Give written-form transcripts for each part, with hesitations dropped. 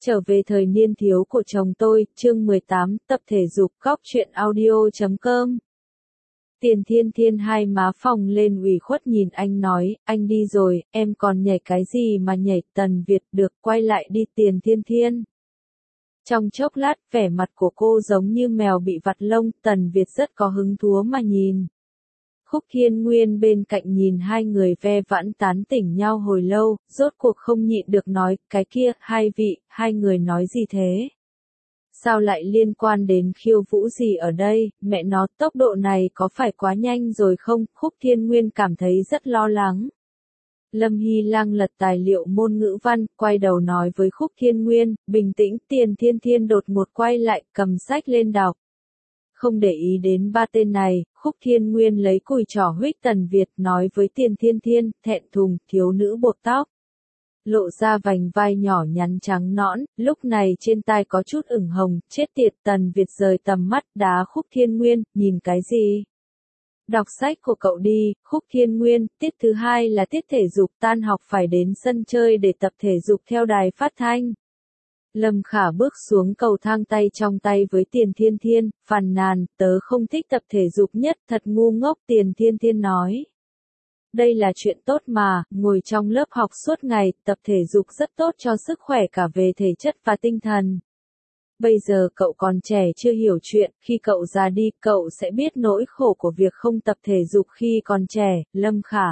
Trở về thời niên thiếu của chồng tôi, chương 18, tập thể dục, góc truyện audio.com. Tiền Thiên Thiên hai má phồng lên ủy khuất nhìn anh nói, anh đi rồi, em còn nhảy cái gì mà nhảy. Tần Việt được quay lại đi Tiền Thiên Thiên. Trong chốc lát, vẻ mặt của cô giống như mèo bị vặt lông, Tần Việt rất có hứng thú mà nhìn. Khúc Thiên Nguyên bên cạnh nhìn hai người ve vãn tán tỉnh nhau hồi lâu, rốt cuộc không nhịn được nói, cái kia, hai vị, hai người nói gì thế? Sao lại liên quan đến khiêu vũ gì ở đây, mẹ nó, tốc độ này có phải quá nhanh rồi không? Khúc Thiên Nguyên cảm thấy rất lo lắng. Lâm Hy Lang lật tài liệu môn ngữ văn, quay đầu nói với Khúc Thiên Nguyên, bình tĩnh. Tiền Thiên Thiên đột ngột quay lại, cầm sách lên đọc. Không để ý đến ba tên này, Khúc Thiên Nguyên lấy cùi trỏ huých Tần Việt, nói với Tiền Thiên Thiên, thẹn thùng, thiếu nữ buộc tóc. Lộ ra vành vai nhỏ nhắn trắng nõn, lúc này trên tai có chút ửng hồng, chết tiệt. Tần Việt rời tầm mắt, đá Khúc Thiên Nguyên, nhìn cái gì? Đọc sách của cậu đi. Khúc Thiên Nguyên, tiết thứ hai là tiết thể dục, tan học phải đến sân chơi để tập thể dục theo đài phát thanh. Lâm Khả bước xuống cầu thang, tay trong tay với Tiền Thiên Thiên, phàn nàn, tớ không thích tập thể dục nhất, thật ngu ngốc. Tiền Thiên Thiên nói. Đây là chuyện tốt mà, ngồi trong lớp học suốt ngày, tập thể dục rất tốt cho sức khỏe cả về thể chất và tinh thần. Bây giờ cậu còn trẻ chưa hiểu chuyện, khi cậu già đi, cậu sẽ biết nỗi khổ của việc không tập thể dục khi còn trẻ. Lâm Khả.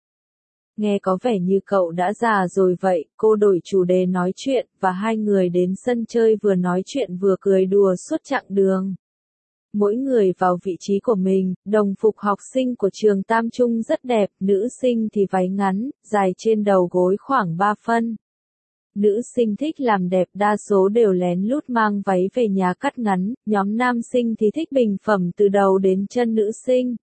Nghe có vẻ như cậu đã già rồi vậy. Cô đổi chủ đề nói chuyện, và hai người đến sân chơi vừa nói chuyện vừa cười đùa suốt chặng đường. Mỗi người vào vị trí của mình, đồng phục học sinh của trường Tam Trung rất đẹp, nữ sinh thì váy ngắn, dài trên đầu gối khoảng 3 phân. Nữ sinh thích làm đẹp đa số đều lén lút mang váy về nhà cắt ngắn, nhóm nam sinh thì thích bình phẩm từ đầu đến chân nữ sinh.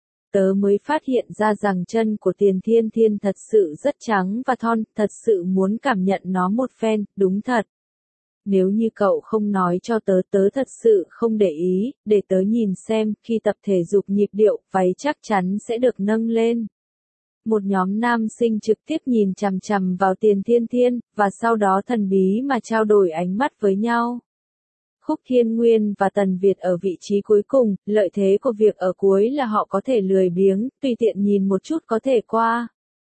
Tớ mới phát hiện ra rằng chân của Tiền Thiên Thiên thật sự rất trắng và thon, thật sự muốn cảm nhận nó một phen, đúng thật. Nếu như cậu không nói cho tớ, tớ thật sự không để ý, để tớ nhìn xem, khi tập thể dục nhịp điệu, váy chắc chắn sẽ được nâng lên. Một nhóm nam sinh trực tiếp nhìn chằm chằm vào Tiền Thiên Thiên, và sau đó thần bí mà trao đổi ánh mắt với nhau. Khúc Thiên Nguyên và Tần Việt ở vị trí cuối cùng, lợi thế của việc ở cuối là họ có thể lười biếng, tùy tiện nhìn một chút có thể qua.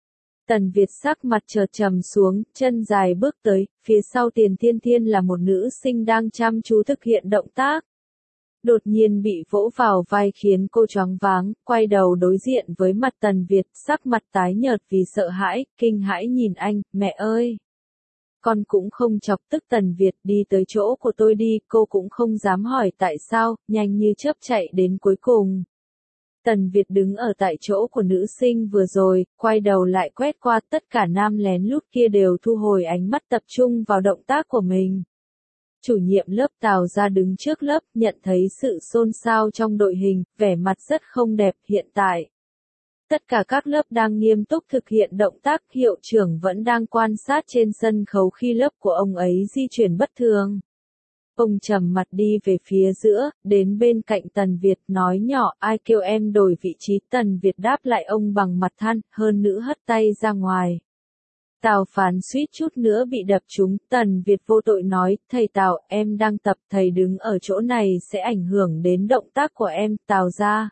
Tần Việt sắc mặt chợt trầm xuống, chân dài bước tới, phía sau Tiền Thiên Thiên là một nữ sinh đang chăm chú thực hiện động tác. Đột nhiên bị vỗ vào vai khiến cô choáng váng, quay đầu đối diện với mặt Tần Việt, sắc mặt tái nhợt vì sợ hãi, kinh hãi nhìn anh, mẹ ơi! Con cũng không chọc tức. Tần Việt, đi tới chỗ của tôi đi. Cô cũng không dám hỏi tại sao, nhanh như chớp chạy đến cuối cùng. Tần Việt đứng ở tại chỗ của nữ sinh vừa rồi, quay đầu lại quét qua, tất cả nam lén lút kia đều thu hồi ánh mắt tập trung vào động tác của mình. Chủ nhiệm lớp Tào ra đứng trước lớp, nhận thấy sự xôn xao trong đội hình, vẻ mặt rất không đẹp. Hiện tại, tất cả các lớp đang nghiêm túc thực hiện động tác, hiệu trưởng vẫn đang quan sát trên sân khấu khi lớp của ông ấy di chuyển bất thường. Ông trầm mặt đi về phía giữa, đến bên cạnh Tần Việt, nói nhỏ, ai kêu em đổi vị trí. Tần Việt đáp lại ông bằng mặt than, hơn nữa hất tay ra ngoài. Tào Phán suýt chút nữa bị đập trúng. Tần Việt vô tội nói, thầy Tào, em đang tập, thầy đứng ở chỗ này sẽ ảnh hưởng đến động tác của em. Tào ra.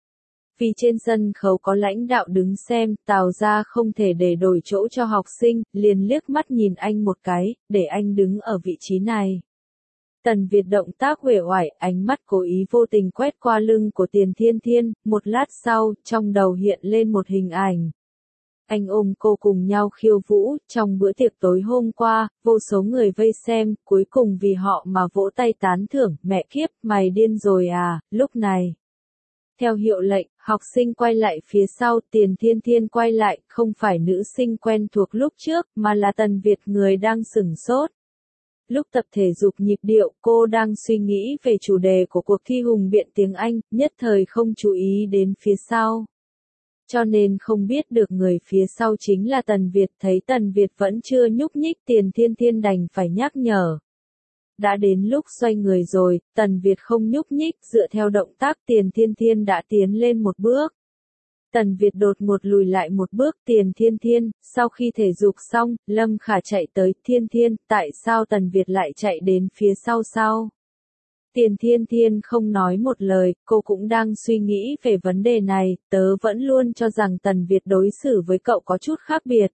Vì trên sân khấu có lãnh đạo đứng xem, Tào ra không thể để đổi chỗ cho học sinh, liền liếc mắt nhìn anh một cái, để anh đứng ở vị trí này. Tần Việt động tác uể oải, ánh mắt cố ý vô tình quét qua lưng của Tiền Thiên Thiên, một lát sau, trong đầu hiện lên một hình ảnh. Anh ôm cô cùng nhau khiêu vũ, trong bữa tiệc tối hôm qua, vô số người vây xem, cuối cùng vì họ mà vỗ tay tán thưởng, mẹ kiếp, mày điên rồi à. Lúc này, theo hiệu lệnh, học sinh quay lại phía sau. Tiền Thiên Thiên quay lại, không phải nữ sinh quen thuộc lúc trước, mà là Tần Việt, người đang sửng sốt. Lúc tập thể dục nhịp điệu, cô đang suy nghĩ về chủ đề của cuộc thi hùng biện tiếng Anh, nhất thời không chú ý đến phía sau. Cho nên không biết được người phía sau chính là Tần Việt. Thấy Tần Việt vẫn chưa nhúc nhích, Tiền Thiên Thiên đành phải nhắc nhở. Đã đến lúc xoay người rồi, Tần Việt không nhúc nhích, dựa theo động tác Tiền Thiên Thiên đã tiến lên một bước. Tần Việt đột ngột lùi lại một bước. Tiền Thiên Thiên, sau khi thể dục xong, Lâm Khả chạy tới. Thiên Thiên, tại sao Tần Việt lại chạy đến phía sau sau? Tiền Thiên Thiên không nói một lời, cô cũng đang suy nghĩ về vấn đề này, tớ vẫn luôn cho rằng Tần Việt đối xử với cậu có chút khác biệt.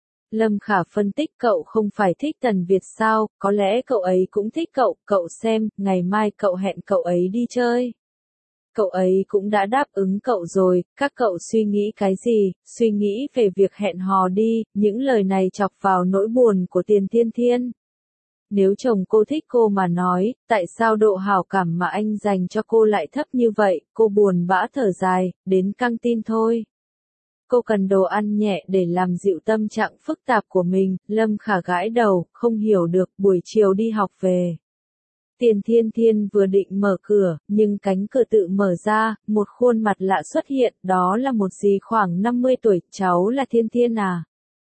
Lâm Khả phân tích, cậu không phải thích Tần Việt sao, có lẽ cậu ấy cũng thích cậu xem, ngày mai cậu hẹn cậu ấy đi chơi. Cậu ấy cũng đã đáp ứng cậu rồi, các cậu suy nghĩ cái gì, suy nghĩ về việc hẹn hò đi, những lời này chọc vào nỗi buồn của Tiền Thiên Thiên. Nếu chồng cô thích cô mà nói, tại sao độ hảo cảm mà anh dành cho cô lại thấp như vậy, cô buồn bã thở dài, đến căng tin thôi. Cô cần đồ ăn nhẹ để làm dịu tâm trạng phức tạp của mình. Lâm Khả gãi đầu, không hiểu được. Buổi chiều đi học về, Tiền Thiên Thiên vừa định mở cửa, nhưng cánh cửa tự mở ra, một khuôn mặt lạ xuất hiện, đó là một dì khoảng 50 tuổi, cháu là Thiên Thiên à?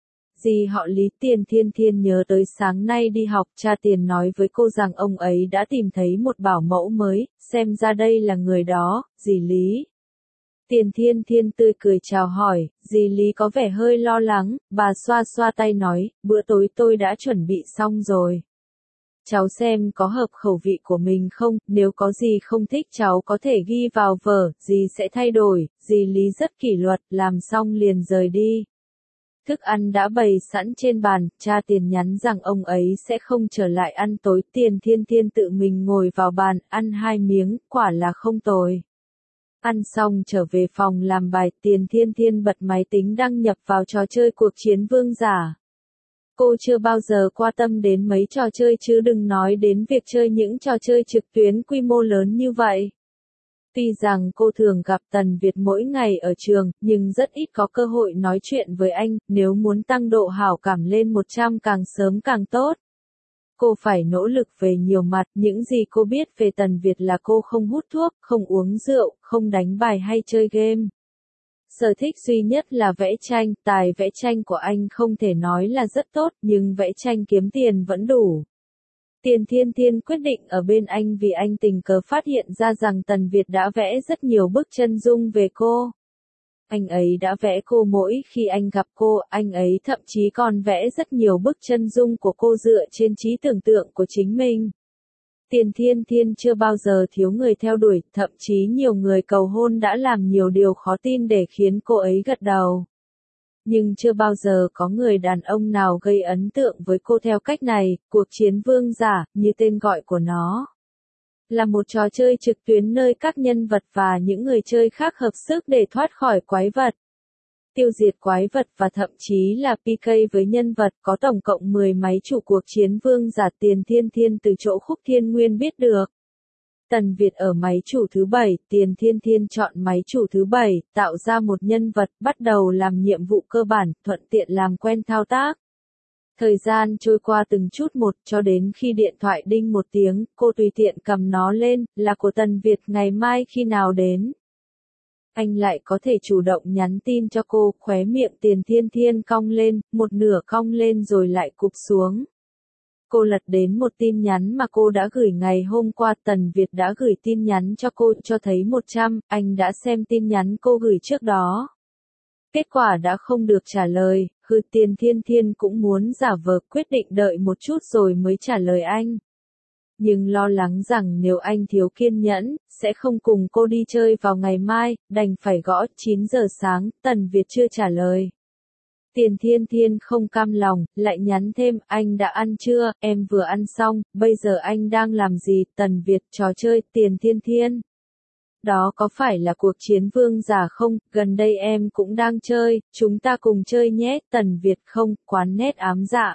Dì họ Lý. Tiền Thiên Thiên nhớ tới sáng nay đi học, cha Tiền nói với cô rằng ông ấy đã tìm thấy một bảo mẫu mới, xem ra đây là người đó, dì Lý. Tiền Thiên Thiên tươi cười chào hỏi, dì Lý có vẻ hơi lo lắng, bà xoa xoa tay nói, bữa tối tôi đã chuẩn bị xong rồi. Cháu xem có hợp khẩu vị của mình không, nếu có gì không thích cháu có thể ghi vào vở, dì sẽ thay đổi. Dì Lý rất kỷ luật, làm xong liền rời đi. Thức ăn đã bày sẵn trên bàn, cha Tiền nhắn rằng ông ấy sẽ không trở lại ăn tối. Tiền Thiên Thiên tự mình ngồi vào bàn, ăn 2 miếng, quả là không tồi. Ăn xong trở về phòng làm bài, Tiền Thiên Thiên bật máy tính đăng nhập vào trò chơi cuộc chiến vương giả. Cô chưa bao giờ quan tâm đến mấy trò chơi chứ đừng nói đến việc chơi những trò chơi trực tuyến quy mô lớn như vậy. Tuy rằng cô thường gặp Tần Việt mỗi ngày ở trường, nhưng rất ít có cơ hội nói chuyện với anh, nếu muốn tăng độ hảo cảm lên 100 càng sớm càng tốt. Cô phải nỗ lực về nhiều mặt, những gì cô biết về Tần Việt là cô không hút thuốc, không uống rượu, không đánh bài hay chơi game. Sở thích duy nhất là vẽ tranh, tài vẽ tranh của anh không thể nói là rất tốt, nhưng vẽ tranh kiếm tiền vẫn đủ. Tiền Thiên Thiên quyết định ở bên anh vì anh tình cờ phát hiện ra rằng Tần Việt đã vẽ rất nhiều bức chân dung về cô. Anh ấy đã vẽ cô mỗi khi anh gặp cô, anh ấy thậm chí còn vẽ rất nhiều bức chân dung của cô dựa trên trí tưởng tượng của chính mình. Tiền Thiên Thiên chưa bao giờ thiếu người theo đuổi, thậm chí nhiều người cầu hôn đã làm nhiều điều khó tin để khiến cô ấy gật đầu. Nhưng chưa bao giờ có người đàn ông nào gây ấn tượng với cô theo cách này. Cuộc chiến vương giả, như tên gọi của nó, là một trò chơi trực tuyến nơi các nhân vật và những người chơi khác hợp sức để thoát khỏi quái vật, tiêu diệt quái vật và thậm chí là PK với nhân vật. Có tổng cộng 10 máy chủ cuộc chiến vương giả. Tiền Thiên Thiên từ chỗ Khúc Thiên Nguyên biết được. Tần Việt ở máy chủ thứ 7, Tiền Thiên Thiên chọn máy chủ thứ 7, tạo ra một nhân vật, bắt đầu làm nhiệm vụ cơ bản, thuận tiện làm quen thao tác. Thời gian trôi qua từng chút một, cho đến khi điện thoại đinh một tiếng, cô tùy tiện cầm nó lên, là của Tần Việt. Ngày mai khi nào đến? Anh lại có thể chủ động nhắn tin cho cô. Khóe miệng Tiền Thiên Thiên cong lên, một nửa cong lên rồi lại cụp xuống. Cô lật đến một tin nhắn mà cô đã gửi ngày hôm qua. Tần Việt đã gửi tin nhắn cho cô, cho thấy 100, anh đã xem tin nhắn cô gửi trước đó. Kết quả đã không được trả lời, Tiền Thiên Thiên cũng muốn giả vờ, quyết định đợi một chút rồi mới trả lời anh. Nhưng lo lắng rằng nếu anh thiếu kiên nhẫn, sẽ không cùng cô đi chơi vào ngày mai, đành phải gõ. 9 giờ sáng, Tần Việt chưa trả lời. Tiền Thiên Thiên không cam lòng, lại nhắn thêm, anh đã ăn chưa, em vừa ăn xong, bây giờ anh đang làm gì? Tần Việt, trò chơi. Tiền Thiên Thiên, đó có phải là cuộc chiến vương giả không? Gần đây em cũng đang chơi, chúng ta cùng chơi nhé. Tần Việt, không, quán nét ám dạ.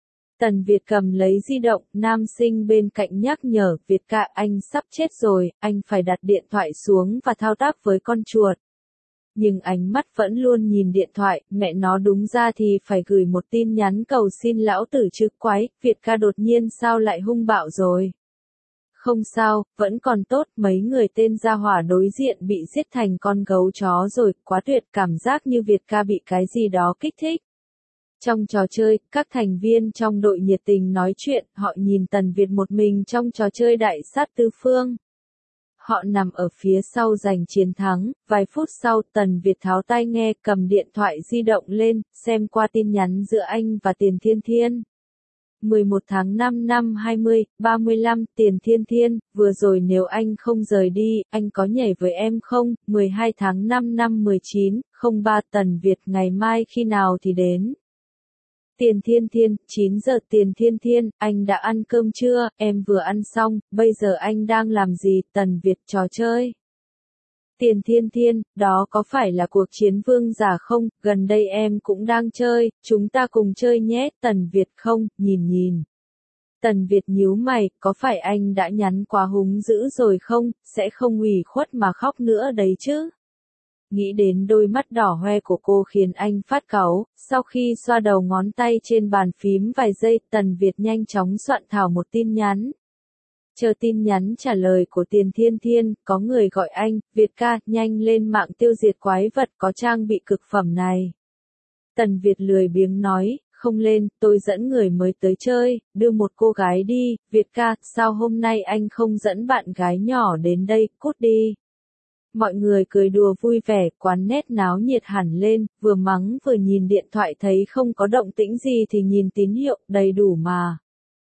Tần Việt cầm lấy di động, nam sinh bên cạnh nhắc nhở, Việt ca, anh sắp chết rồi, anh phải đặt điện thoại xuống và thao tác với con chuột. Nhưng ánh mắt vẫn luôn nhìn điện thoại, mẹ nó, đúng ra thì phải gửi một tin nhắn cầu xin lão tử chứ quái. Việt ca đột nhiên sao lại hung bạo rồi? Không sao, vẫn còn tốt, mấy người tên gia hỏa đối diện bị giết thành con gấu chó rồi, quá tuyệt, cảm giác như Việt ca bị cái gì đó kích thích. Trong trò chơi, các thành viên trong đội nhiệt tình nói chuyện, họ nhìn Tần Việt một mình trong trò chơi đại sát tứ phương. họ nằm ở phía sau giành chiến thắng. Vài phút sau, Tần Việt tháo tai nghe, cầm điện thoại di động lên, xem qua tin nhắn giữa anh và Tiền Thiên Thiên. 11 tháng 5 năm 20:35, Tiền Thiên Thiên, vừa rồi nếu anh không rời đi, anh có nhảy với em không? 12 tháng 5 năm 19:03, Tần Việt, ngày mai khi nào thì đến? Tiền Thiên Thiên, 9 giờ. Tiền Thiên Thiên, anh đã ăn cơm chưa? Em vừa ăn xong, bây giờ anh đang làm gì? Tần Việt, trò chơi. Tiền Thiên Thiên, đó có phải là cuộc chiến vương giả không? Gần đây em cũng đang chơi, chúng ta cùng chơi nhé. Tần Việt, không, nhìn. Tần Việt nhíu mày, có phải anh đã nhắn quá húng dữ rồi không? Sẽ không ủy khuất mà khóc nữa đấy chứ? Nghĩ đến đôi mắt đỏ hoe của cô khiến anh phát cáu, sau khi xoa đầu ngón tay trên bàn phím vài giây, Tần Việt nhanh chóng soạn thảo một tin nhắn. Chờ tin nhắn trả lời của Tiền Thiên Thiên, có người gọi anh, Việt ca, nhanh lên mạng tiêu diệt quái vật có trang bị cực phẩm này. Tần Việt lười biếng nói, không lên, tôi dẫn người mới tới chơi, đưa một cô gái đi. Việt ca, sao hôm nay anh không dẫn bạn gái nhỏ đến đây, cút đi. Mọi người cười đùa vui vẻ, quán nét náo nhiệt hẳn lên, vừa mắng vừa nhìn điện thoại thấy không có động tĩnh gì thì nhìn tín hiệu, đầy đủ mà.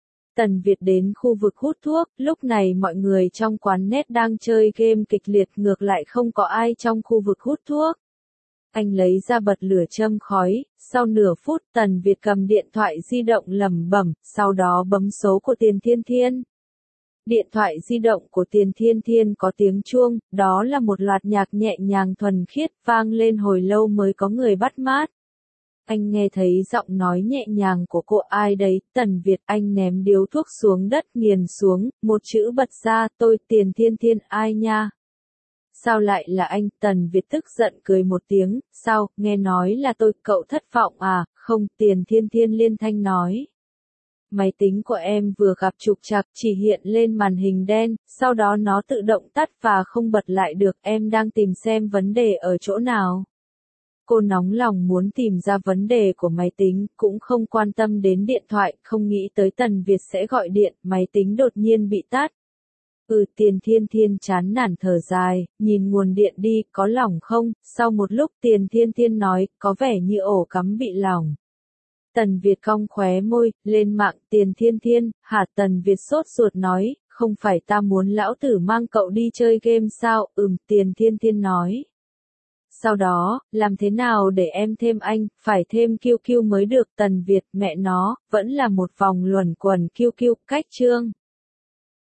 Tần Việt đến khu vực hút thuốc, lúc này mọi người trong quán nét đang chơi game kịch liệt, ngược lại không có ai trong khu vực hút thuốc. Anh lấy ra bật lửa châm khói, sau nửa phút Tần Việt cầm điện thoại di động lẩm bẩm, sau đó bấm số của Tiền Thiên Thiên. Điện thoại di động của Tiền Thiên Thiên có tiếng chuông, đó là một loạt nhạc nhẹ nhàng thuần khiết, vang lên hồi lâu mới có người bắt mát. Anh nghe thấy giọng nói nhẹ nhàng của cô, ai đấy? Tần Việt, anh ném điếu thuốc xuống đất nghiền xuống, một chữ bật ra, tôi. Tiền Thiên Thiên, ai nha? Sao lại là anh? Tần Việt tức giận cười một tiếng, sao, nghe nói là tôi, cậu thất vọng à? Không, Tiền Thiên Thiên liên thanh nói. Máy tính của em vừa gặp trục trặc, chỉ hiện lên màn hình đen, sau đó nó tự động tắt và không bật lại được, em đang tìm xem vấn đề ở chỗ nào. Cô nóng lòng muốn tìm ra vấn đề của máy tính, cũng không quan tâm đến điện thoại, không nghĩ tới Tần Việt sẽ gọi điện, máy tính đột nhiên bị tắt. Tiền Thiên Thiên chán nản thở dài, nhìn nguồn điện đi, có lỏng không? Sau một lúc Tiền Thiên Thiên nói, có vẻ như ổ cắm bị lỏng. Tần Việt cong khóe môi, lên mạng. Tiền Thiên Thiên, hả? Tần Việt sốt ruột nói, không phải ta muốn lão tử mang cậu đi chơi game sao? Tiền Thiên Thiên nói. Sau đó, làm thế nào để em thêm anh, phải thêm QQ mới được. Tần Việt, mẹ nó, vẫn là một vòng luẩn quẩn QQ, cách chương.